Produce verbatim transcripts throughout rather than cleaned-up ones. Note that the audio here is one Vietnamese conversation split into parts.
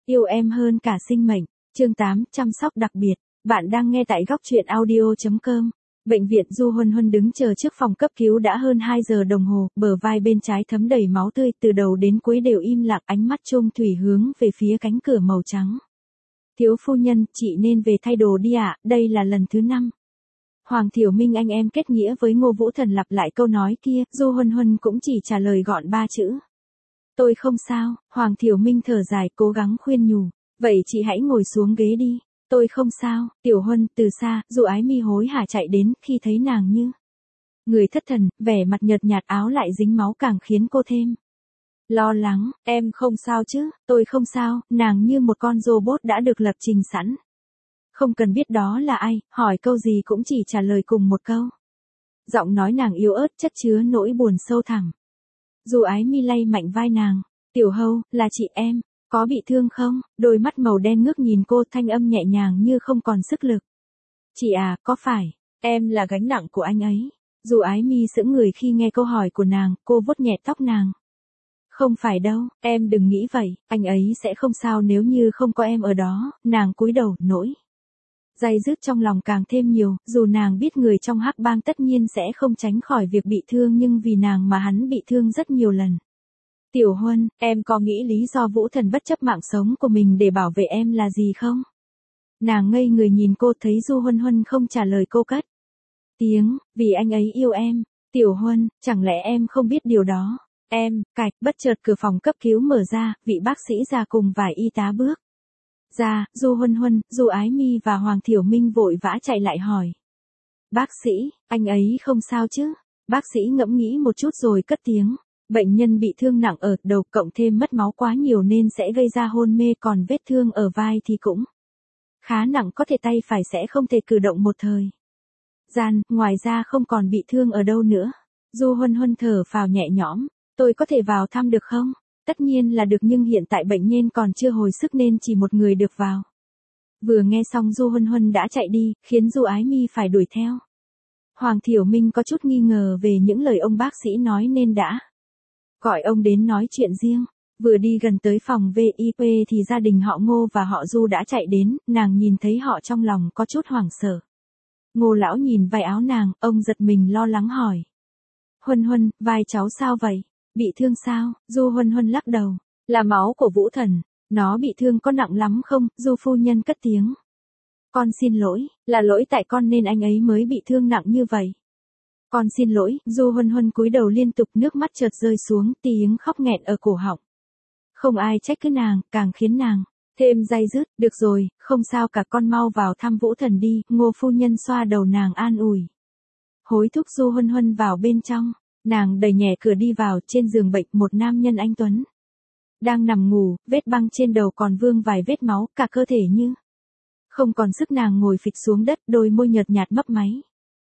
Yêu em hơn cả sinh mệnh. Chương tám, chăm sóc đặc biệt. Bạn đang nghe tại góc truyện audio chấm com. Bệnh viện Du Huân Huân đứng chờ trước phòng cấp cứu đã hơn hai giờ đồng hồ, bờ vai bên trái thấm đầy máu tươi, từ đầu đến cuối đều im lặng, ánh mắt trông thủy hướng về phía cánh cửa màu trắng. Thiếu phu nhân, chị nên về thay đồ đi ạ, đây là lần thứ năm. Hoàng Thiểu Minh anh em kết nghĩa với Ngô Vũ Thần lặp lại câu nói kia, Du Huân Huân cũng chỉ trả lời gọn ba chữ. Tôi không sao, Hoàng Thiểu Minh thở dài cố gắng khuyên nhủ, vậy chị hãy ngồi xuống ghế đi. Tôi không sao. Tiểu Huân từ xa, Du Ái Mi hối hả chạy đến, khi thấy nàng như người thất thần, vẻ mặt nhợt nhạt, áo lại dính máu càng khiến cô thêm lo lắng. Em không sao chứ? Tôi không sao. Nàng như một con robot đã được lập trình sẵn. Không cần biết đó là ai, hỏi câu gì cũng chỉ trả lời cùng một câu. Giọng nói nàng yếu ớt chất chứa nỗi buồn sâu thẳm. Du Ái Mi lay mạnh vai nàng. Tiểu Hâu, là chị em. Có bị thương không? Đôi mắt màu đen ngước nhìn cô, thanh âm nhẹ nhàng như không còn sức lực. Chị à, có phải em là gánh nặng của anh ấy? Du Ái Mi sững người khi nghe câu hỏi của nàng, cô vuốt nhẹ tóc nàng. Không phải đâu, em đừng nghĩ vậy, anh ấy sẽ không sao nếu như không có em ở đó. Nàng cúi đầu, nỗi day dứt trong lòng càng thêm nhiều, dù nàng biết người trong hắc bang tất nhiên sẽ không tránh khỏi việc bị thương, nhưng vì nàng mà hắn bị thương rất nhiều lần. Tiểu Huân, em có nghĩ lý do Vũ Thần bất chấp mạng sống của mình để bảo vệ em là gì không? Nàng ngây người nhìn cô, thấy Du Huân Huân không trả lời cô cất tiếng, vì anh ấy yêu em. Tiểu Huân, chẳng lẽ em không biết điều đó? Em, cạch, bất chợt cửa phòng cấp cứu mở ra, vị bác sĩ già cùng vài y tá bước ra, Du Huân Huân, Du Ái Mi và Hoàng Thiểu Minh vội vã chạy lại hỏi. Bác sĩ, anh ấy không sao chứ? Bác sĩ ngẫm nghĩ một chút rồi cất tiếng. Bệnh nhân bị thương nặng ở đầu, cộng thêm mất máu quá nhiều nên sẽ gây ra hôn mê, còn vết thương ở vai thì cũng khá nặng, có thể tay phải sẽ không thể cử động một thời gian, ngoài ra không còn bị thương ở đâu nữa. Du Huân Huân thở phào nhẹ nhõm, tôi có thể vào thăm được không? Tất nhiên là được, nhưng hiện tại bệnh nhân còn chưa hồi sức nên chỉ một người được vào. Vừa nghe xong Du Huân Huân đã chạy đi, khiến Du Ái Mi phải đuổi theo. Hoàng Thiểu Minh có chút nghi ngờ về những lời ông bác sĩ nói nên đã gọi ông đến nói chuyện riêng. Vừa đi gần tới phòng vê i pê thì gia đình họ Ngô và họ Du đã chạy đến, nàng nhìn thấy họ trong lòng có chút hoảng sợ. Ngô lão nhìn vai áo nàng, ông giật mình lo lắng hỏi. Huân Huân, vai cháu sao vậy? Bị thương sao? Du Huân Huân lắc đầu. Là máu của Vũ Thần. Nó bị thương có nặng lắm không? Du phu nhân cất tiếng. Con xin lỗi, là lỗi tại con nên anh ấy mới bị thương nặng như vậy. Con xin lỗi. Du Huân Huân cúi đầu liên tục, nước mắt chợt rơi xuống, tiếng khóc nghẹn ở cổ họng. Không ai trách cứ nàng, càng khiến nàng thêm day dứt. Được rồi, không sao cả, con mau vào thăm Vũ Thần đi. Ngô phu nhân xoa đầu nàng an ủi. Hối thúc Du Huân Huân vào bên trong. Nàng đẩy nhẹ cửa đi vào, trên giường bệnh một nam nhân anh tuấn đang nằm ngủ, vết băng trên đầu còn vương vài vết máu, cả cơ thể như không còn sức. Nàng ngồi phịch xuống đất, đôi môi nhợt nhạt mấp máy.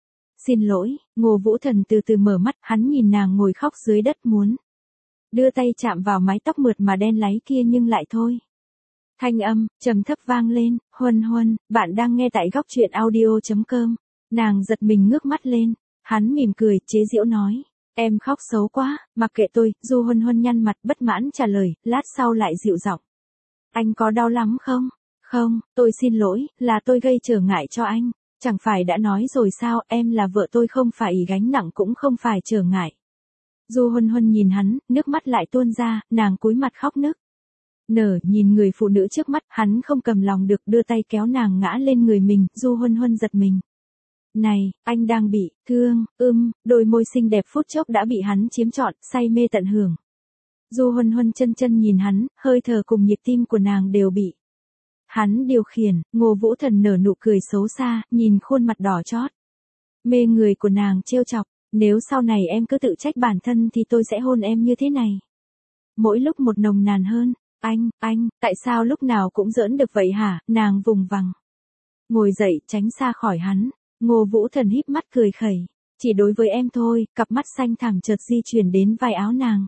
Xin lỗi. Ngô Vũ Thần từ từ mở mắt, hắn nhìn nàng ngồi khóc dưới đất, muốn đưa tay chạm vào mái tóc mượt mà đen láy kia nhưng lại thôi. Thanh âm trầm thấp vang lên. Huân Huân, bạn đang nghe tại góc truyện audio chấm com. Nàng giật mình ngước mắt lên, hắn mỉm cười, chế giễu nói. Em khóc xấu quá, mặc kệ tôi. Du Huân Huân nhăn mặt bất mãn trả lời, lát sau lại dịu giọng. Anh có đau lắm không? Không, tôi xin lỗi, là tôi gây trở ngại cho anh. Chẳng phải đã nói rồi sao, em là vợ tôi, không phải gánh nặng cũng không phải trở ngại. Du Huân Huân nhìn hắn, nước mắt lại tuôn ra, nàng cúi mặt khóc nức nở nhìn người phụ nữ trước mắt, hắn không cầm lòng được, đưa tay kéo nàng ngã lên người mình. Du Huân Huân giật mình. Này, anh đang bị thương, ưm, đôi môi xinh đẹp phút chốc đã bị hắn chiếm trọn, say mê tận hưởng. Du Huân Huân chân chân nhìn hắn, hơi thở cùng nhịp tim của nàng đều bị hắn điều khiển. Ngô Vũ Thần nở nụ cười xấu xa, nhìn khuôn mặt đỏ chót mê người của nàng trêu chọc. Nếu sau này em cứ tự trách bản thân thì tôi sẽ hôn em như thế này, mỗi lúc một nồng nàn hơn. Anh, anh, tại sao lúc nào cũng giỡn được vậy hả? Nàng vùng vằng ngồi dậy, tránh xa khỏi hắn. Ngô Vũ Thần híp mắt cười khẩy. Chỉ đối với em thôi. Cặp mắt xanh thẳm chợt di chuyển đến vai áo nàng.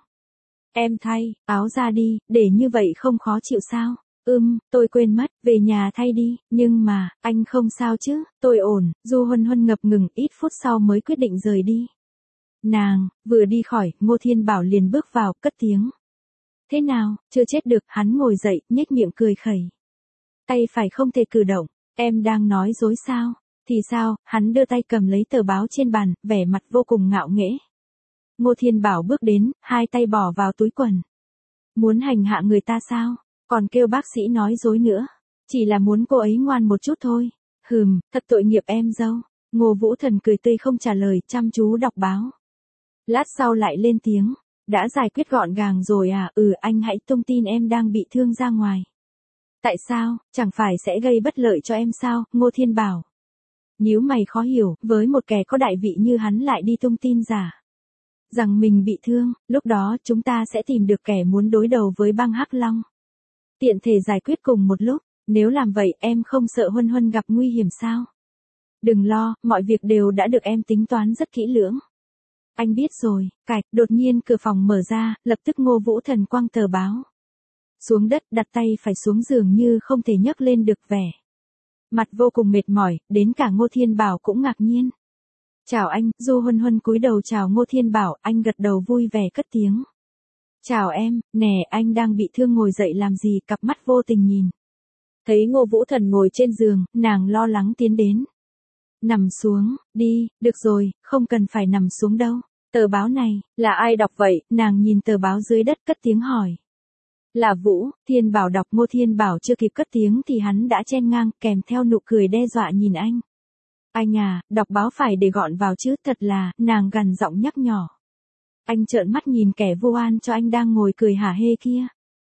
Em thay áo ra đi, để như vậy không khó chịu sao? Ừm, tôi quên mất, về nhà thay đi. Nhưng mà, anh không sao chứ? Tôi ổn. Du Huân Huân ngập ngừng, ít phút sau mới quyết định rời đi. Nàng vừa đi khỏi, Ngô Thiên Bảo liền bước vào, cất tiếng. Thế nào, chưa chết được, hắn ngồi dậy, nhếch miệng cười khẩy. Tay phải không thể cử động, em đang nói dối sao? Thì sao, hắn đưa tay cầm lấy tờ báo trên bàn, vẻ mặt vô cùng ngạo nghễ. Ngô Thiên Bảo bước đến, hai tay bỏ vào túi quần. Muốn hành hạ người ta sao? Còn kêu bác sĩ nói dối nữa. Chỉ là muốn cô ấy ngoan một chút thôi. Hừm, thật tội nghiệp em dâu. Ngô Vũ Thần cười tươi không trả lời, chăm chú đọc báo. Lát sau lại lên tiếng. Đã giải quyết gọn gàng rồi à? Ừ, anh hãy tung tin em đang bị thương ra ngoài. Tại sao, chẳng phải sẽ gây bất lợi cho em sao? Ngô Thiên Bảo. Nhíu mày khó hiểu, với một kẻ có đại vị như hắn lại đi tung tin giả. Rằng mình bị thương, lúc đó chúng ta sẽ tìm được kẻ muốn đối đầu với băng Hắc Long. Tiện thể giải quyết cùng một lúc, nếu làm vậy em không sợ Huân Huân gặp nguy hiểm sao? Đừng lo, mọi việc đều đã được em tính toán rất kỹ lưỡng. Anh biết rồi, cạch, đột nhiên cửa phòng mở ra, lập tức Ngô Vũ Thần quăng tờ báo. Xuống đất, đặt tay phải xuống giường như không thể nhấc lên được vẻ. Mặt vô cùng mệt mỏi, đến cả Ngô Thiên Bảo cũng ngạc nhiên. Chào anh, Du Huân Huân cúi đầu chào Ngô Thiên Bảo, anh gật đầu vui vẻ cất tiếng. Chào em, nè anh đang bị thương ngồi dậy làm gì, cặp mắt vô tình nhìn. Thấy Ngô Vũ Thần ngồi trên giường, nàng lo lắng tiến đến. Nằm xuống, đi, được rồi, không cần phải nằm xuống đâu. Tờ báo này, là ai đọc vậy? Nàng nhìn tờ báo dưới đất cất tiếng hỏi. Là Vũ, Thiên Bảo đọc. Ngô Thiên Bảo chưa kịp cất tiếng thì hắn đã chen ngang, kèm theo nụ cười đe dọa nhìn anh. Anh à, đọc báo phải để gọn vào chứ, thật là, nàng gằn giọng nhắc nhỏ. Anh trợn mắt nhìn kẻ vô an cho anh đang ngồi cười hả hê kia.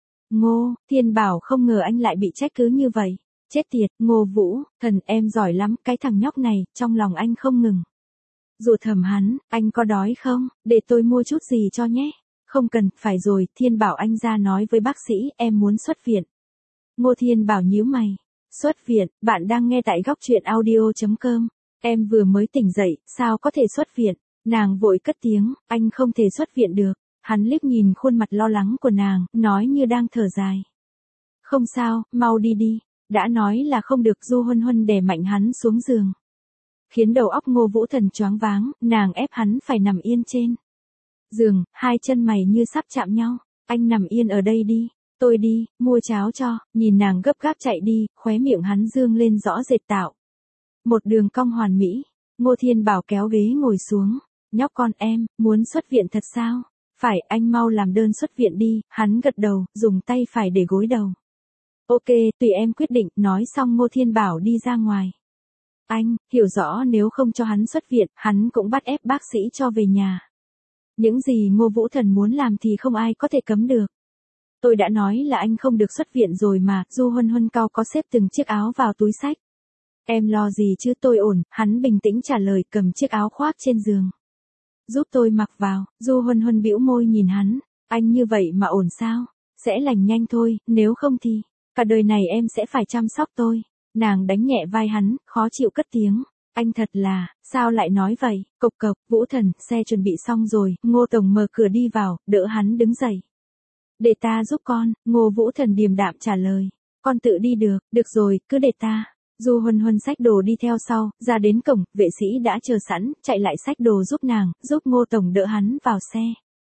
Ngô, Thiên Bảo không ngờ anh lại bị trách cứ như vậy. Chết tiệt, Ngô Vũ, Thần em giỏi lắm, cái thằng nhóc này, trong lòng anh không ngừng. Dù thầm hắn, anh có đói không, để tôi mua chút gì cho nhé. Không cần, phải rồi, Thiên Bảo anh ra nói với bác sĩ, em muốn xuất viện. Ngô Thiên Bảo nhíu mày. Xuất viện, bạn đang nghe tại góc truyện audio chấm com. Em vừa mới tỉnh dậy, sao có thể xuất viện? Nàng vội cất tiếng, anh không thể xuất viện được. Hắn liếc nhìn khuôn mặt lo lắng của nàng, nói như đang thở dài. Không sao, mau đi đi. Đã nói là không được. Du Huân Huân đè mạnh hắn xuống giường. Khiến đầu óc Ngô Vũ Thần choáng váng, nàng ép hắn phải nằm yên trên giường, hai chân mày như sắp chạm nhau. Anh nằm yên ở đây đi, tôi đi, mua cháo cho. Nhìn nàng gấp gáp chạy đi, khóe miệng hắn dương lên rõ rệt tạo một đường cong hoàn mỹ. Ngô Thiên Bảo kéo ghế ngồi xuống. Nhóc con em, muốn xuất viện thật sao? Phải, anh mau làm đơn xuất viện đi. Hắn gật đầu, dùng tay phải để gối đầu. Ok, tùy em quyết định. Nói xong Ngô Thiên Bảo đi ra ngoài. Anh, hiểu rõ nếu không cho hắn xuất viện, hắn cũng bắt ép bác sĩ cho về nhà. Những gì Ngô Vũ Thần muốn làm thì không ai có thể cấm được. Tôi đã nói là anh không được xuất viện rồi mà. Du Huân Huân cau có xếp từng chiếc áo vào túi xách. Em lo gì chứ, tôi ổn. Hắn bình tĩnh trả lời, cầm chiếc áo khoác trên giường. Giúp tôi mặc vào. Du Huân Huân bĩu môi nhìn hắn. Anh như vậy mà ổn sao? Sẽ lành nhanh thôi, nếu không thì cả đời này em sẽ phải chăm sóc tôi. Nàng đánh nhẹ vai hắn, khó chịu cất tiếng. Anh thật là, sao lại nói vậy? Cộc cộc, Vũ Thần, xe chuẩn bị xong rồi. Ngô Tổng mở cửa đi vào, đỡ hắn đứng dậy. Để ta giúp con. Ngô Vũ Thần điềm đạm trả lời. Con tự đi được, được rồi, cứ để ta. Du Huân Huân xách đồ đi theo sau, ra đến cổng, vệ sĩ đã chờ sẵn, chạy lại xách đồ giúp nàng, giúp Ngô Tổng đỡ hắn vào xe.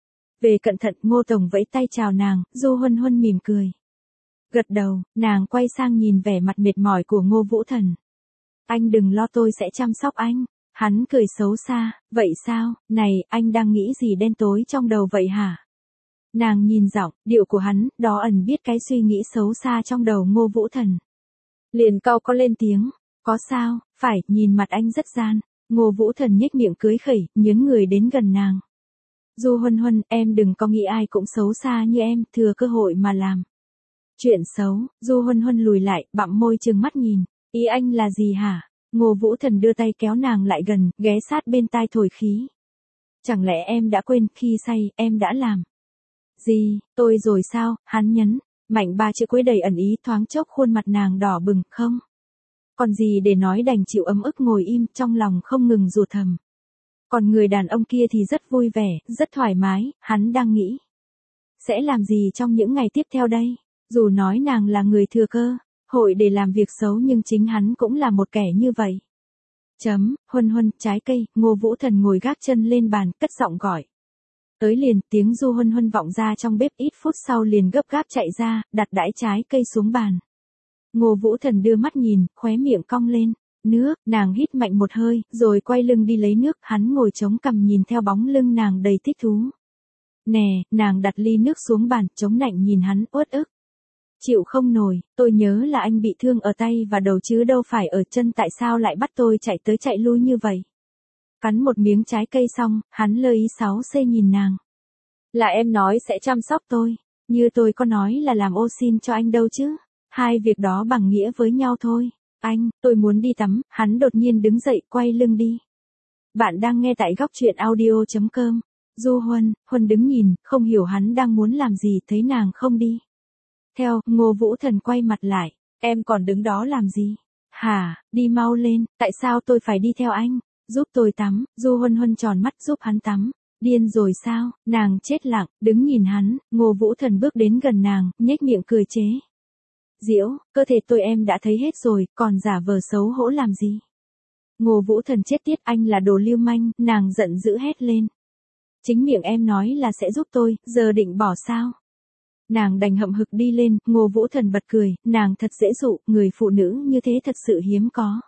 Về cẩn thận, Ngô Tổng vẫy tay chào nàng. Du Huân Huân mỉm cười. Gật đầu, nàng quay sang nhìn vẻ mặt mệt mỏi của Ngô Vũ Thần. Anh đừng lo, tôi sẽ chăm sóc anh. Hắn cười xấu xa. Vậy sao, này, anh đang nghĩ gì đen tối trong đầu vậy hả? Nàng nhìn giọng, điệu của hắn, đó ẩn biết cái suy nghĩ xấu xa trong đầu Ngô Vũ Thần. Liền cau có lên tiếng. Có sao, phải, nhìn mặt anh rất gian. Ngô Vũ Thần nhếch miệng cưới khẩy, nhướng người đến gần nàng. Du Huân Huân, em đừng có nghĩ ai cũng xấu xa như em, thừa cơ hội mà làm chuyện xấu. Du Huân Huân lùi lại, bặm môi trừng mắt nhìn. Ý anh là gì hả? Ngô Vũ Thần đưa tay kéo nàng lại gần, ghé sát bên tai thổi khí. Chẳng lẽ em đã quên, khi say, em đã làm gì, tôi rồi sao? Hắn nhấn mạnh ba chữ cuối đầy ẩn ý, thoáng chốc khuôn mặt nàng đỏ bừng. Không còn gì để nói, đành chịu ấm ức ngồi im, trong lòng không ngừng rủa thầm. Còn người đàn ông kia thì rất vui vẻ, rất thoải mái. Hắn đang nghĩ sẽ làm gì trong những ngày tiếp theo đây. Dù nói nàng là người thừa cơ hội để làm việc xấu, nhưng chính hắn cũng là một kẻ như vậy. Chấm, Huân Huân, trái cây. Ngô Vũ Thần ngồi gác chân lên bàn, cất giọng gọi. Tới liền, tiếng Du Huân Huân vọng ra trong bếp, ít phút sau liền gấp gáp chạy ra, đặt đãi trái cây xuống bàn. Ngô Vũ Thần đưa mắt nhìn, khóe miệng cong lên. Nước, nàng hít mạnh một hơi, rồi quay lưng đi lấy nước, hắn ngồi chống cằm nhìn theo bóng lưng nàng đầy thích thú. Nè, nàng đặt ly nước xuống bàn, chống nạnh nhìn hắn, uất ức. Chịu không nổi, tôi nhớ là anh bị thương ở tay và đầu chứ đâu phải ở chân, tại sao lại bắt tôi chạy tới chạy lui như vậy? Cắn một miếng trái cây xong, hắn lơ ý sáu xê nhìn nàng. Là em nói sẽ chăm sóc tôi, như tôi có nói là làm ô xin cho anh đâu chứ. Hai việc đó bằng nghĩa với nhau thôi. Anh, tôi muốn đi tắm, hắn đột nhiên đứng dậy quay lưng đi. Bạn đang nghe tại góc truyện audio.com. Du Huân, Huân đứng nhìn, không hiểu hắn đang muốn làm gì, thấy nàng không đi. Theo, Ngô Vũ Thần quay mặt lại, em còn đứng đó làm gì? Hả, đi mau lên, tại sao tôi phải đi theo anh? Giúp tôi tắm, Du Huân Huân tròn mắt giúp hắn tắm. Điên rồi sao, nàng chết lặng, đứng nhìn hắn, Ngô Vũ Thần bước đến gần nàng, nhếch miệng cười chế. Diễu, cơ thể tôi em đã thấy hết rồi, còn giả vờ xấu hổ làm gì? Ngô Vũ Thần chết tiết, anh là đồ lưu manh, nàng giận dữ hét lên. Chính miệng em nói là sẽ giúp tôi, giờ định bỏ sao? Nàng đành hậm hực đi lên, Ngô Vũ Thần bật cười, nàng thật dễ dụ, người phụ nữ như thế thật sự hiếm có.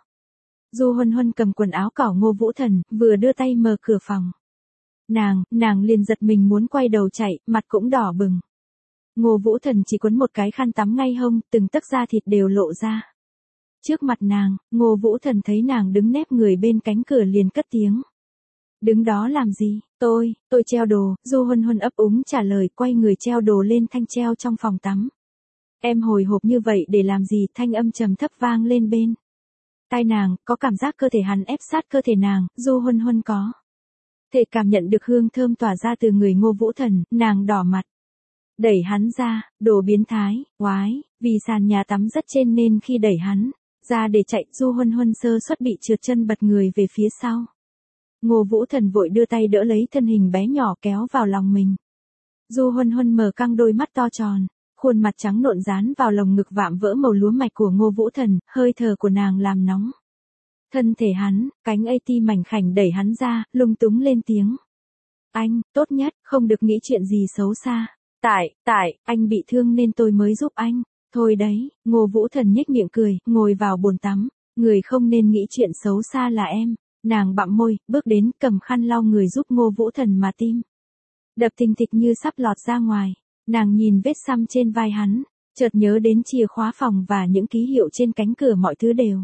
Du Huân Huân cầm quần áo cỏ Ngô Vũ Thần, vừa đưa tay mở cửa phòng. Nàng, nàng liền giật mình muốn quay đầu chạy, mặt cũng đỏ bừng. Ngô Vũ Thần chỉ quấn một cái khăn tắm ngay hông, từng tấc da thịt đều lộ ra. Trước mặt nàng, Ngô Vũ Thần thấy nàng đứng nép người bên cánh cửa liền cất tiếng. Đứng đó làm gì? Tôi, tôi treo đồ, Du Huân Huân ấp úng trả lời, quay người treo đồ lên thanh treo trong phòng tắm. Em hồi hộp như vậy để làm gì? Thanh âm trầm thấp vang lên bên tai nàng, có cảm giác cơ thể hắn ép sát cơ thể nàng, Du Huân Huân có thể cảm nhận được hương thơm tỏa ra từ người Ngô Vũ Thần, nàng đỏ mặt. Đẩy hắn ra, đồ biến thái, oái, vì sàn nhà tắm rất trên nên khi đẩy hắn ra để chạy, Du Huân Huân sơ suất bị trượt chân bật người về phía sau. Ngô Vũ Thần vội đưa tay đỡ lấy thân hình bé nhỏ kéo vào lòng mình. Du Huân Huân mở căng đôi mắt to tròn, khuôn mặt trắng nộn dán vào lồng ngực vạm vỡ màu lúa mạch của Ngô Vũ Thần, hơi thở của nàng làm nóng thân thể hắn, cánh a tê mảnh khảnh đẩy hắn ra, lung túng lên tiếng. Anh, tốt nhất, không được nghĩ chuyện gì xấu xa. Tại, tại, anh bị thương nên tôi mới giúp anh. Thôi đấy, Ngô Vũ Thần nhếch miệng cười, ngồi vào bồn tắm. Người không nên nghĩ chuyện xấu xa là em. Nàng bặm môi, bước đến, cầm khăn lau người giúp Ngô Vũ Thần mà tim đập thình thịch như sắp lọt ra ngoài. Nàng nhìn vết xăm trên vai hắn, chợt nhớ đến chìa khóa phòng và những ký hiệu trên cánh cửa, mọi thứ đều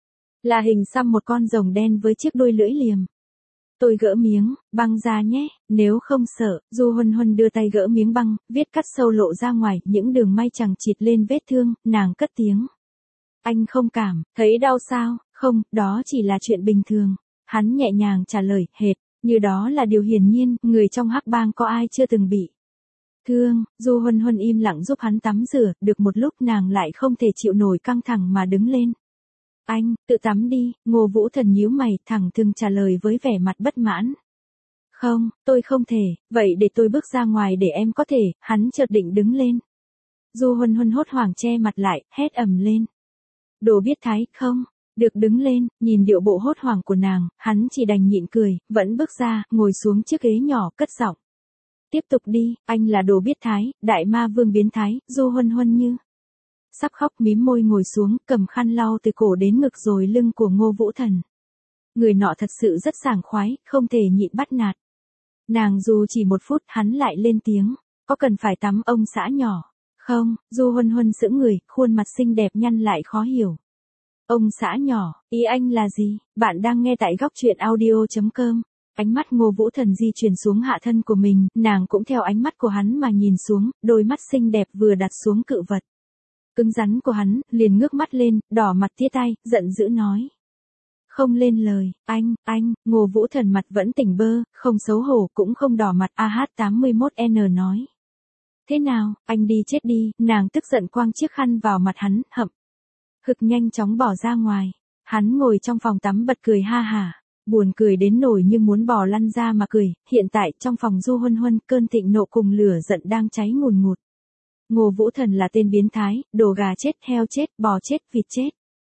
là hình xăm một con rồng đen với chiếc đuôi lưỡi liềm. Tôi gỡ miếng băng ra nhé, nếu không sợ. Du Huân Huân đưa tay gỡ miếng băng, viết cắt sâu lộ ra ngoài, những đường may chằng chịt lên vết thương, nàng cất tiếng. Anh không cảm thấy đau sao? Không, đó chỉ là chuyện bình thường. Hắn nhẹ nhàng trả lời, hệt như đó là điều hiển nhiên, người trong hắc bang có ai chưa từng bị thương. Du Huân Huân im lặng giúp hắn tắm rửa, được một lúc nàng lại không thể chịu nổi căng thẳng mà đứng lên. Anh, tự tắm đi. Ngô Vũ Thần nhíu mày, thẳng thừng trả lời với vẻ mặt bất mãn. Không, tôi không thể, vậy để tôi bước ra ngoài để em có thể. Hắn chợt định đứng lên. Du Huân Huân hốt hoảng che mặt lại, hét ầm lên. Đồ biết thái, không được đứng lên. Nhìn điệu bộ hốt hoảng của nàng, hắn chỉ đành nhịn cười, vẫn bước ra, ngồi xuống chiếc ghế nhỏ, cất giọng. Tiếp tục đi, anh là đồ biết thái, đại ma vương biến thái. Du Huân Huân như sắp khóc, mím môi ngồi xuống, cầm khăn lau từ cổ đến ngực rồi lưng của Ngô Vũ Thần. Người nọ thật sự rất sảng khoái, không thể nhịn bắt nạt. Nàng dù chỉ một phút, hắn lại lên tiếng. Có cần phải tắm ông xã nhỏ? Không. Du Huân Huân sững người, khuôn mặt xinh đẹp nhăn lại khó hiểu. Ông xã nhỏ, ý anh là gì? Bạn đang nghe tại góc truyện audio.com. Ánh mắt Ngô Vũ Thần di chuyển xuống hạ thân của mình, nàng cũng theo ánh mắt của hắn mà nhìn xuống, đôi mắt xinh đẹp vừa đặt xuống cự vật cứng rắn của hắn, liền ngước mắt lên, đỏ mặt tía tay, giận dữ nói. Không lên lời, anh, anh. Ngô Vũ Thần mặt vẫn tỉnh bơ, không xấu hổ cũng không đỏ mặt. A H tám mươi mốt N nói. Thế nào, anh đi chết đi. Nàng tức giận quăng chiếc khăn vào mặt hắn, hậm hực nhanh chóng bỏ ra ngoài. Hắn ngồi trong phòng tắm bật cười ha hả, buồn cười đến nổi như muốn bò lăn ra mà cười. Hiện tại trong phòng Du Huân Huân, cơn thịnh nộ cùng lửa giận đang cháy ngùn ngụt. Ngô Vũ Thần là tên biến thái, đồ gà chết, heo chết, bò chết, vịt chết.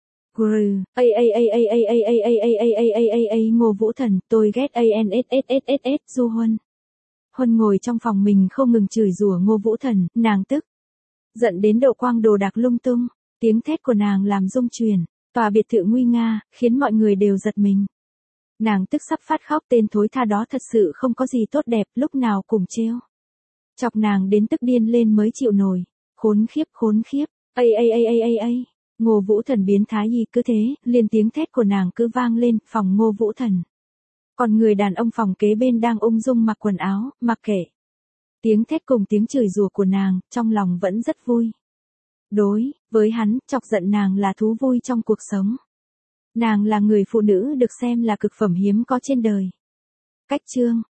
Grừ, a a a a a a a a a a a a a a Ngô Vũ Thần, tôi ghét a n s s s s s Du Huân Huân ngồi trong phòng mình không ngừng chửi rủa Ngô Vũ Thần, nàng tức giận đến độ quang đồ đạc lung tung, tiếng thét của nàng làm rung chuyển, tòa biệt thự nguy nga, khiến mọi người đều giật mình. Nàng tức sắp phát khóc, tên thối tha đó thật sự không có gì tốt đẹp, lúc nào cũng trêu chọc nàng đến tức điên lên mới chịu nổi. Khốn khiếp, khốn khiếp, ây ây ây ây ây ây. Ngô Vũ Thần biến thái gì cứ thế, liền tiếng thét của nàng cứ vang lên, phòng Ngô Vũ Thần. Còn người đàn ông phòng kế bên đang ung dung mặc quần áo, mặc kệ. Tiếng thét cùng tiếng chửi rủa của nàng, trong lòng vẫn rất vui. Đối với hắn, chọc giận nàng là thú vui trong cuộc sống. Nàng là người phụ nữ được xem là cực phẩm hiếm có trên đời. Cách chương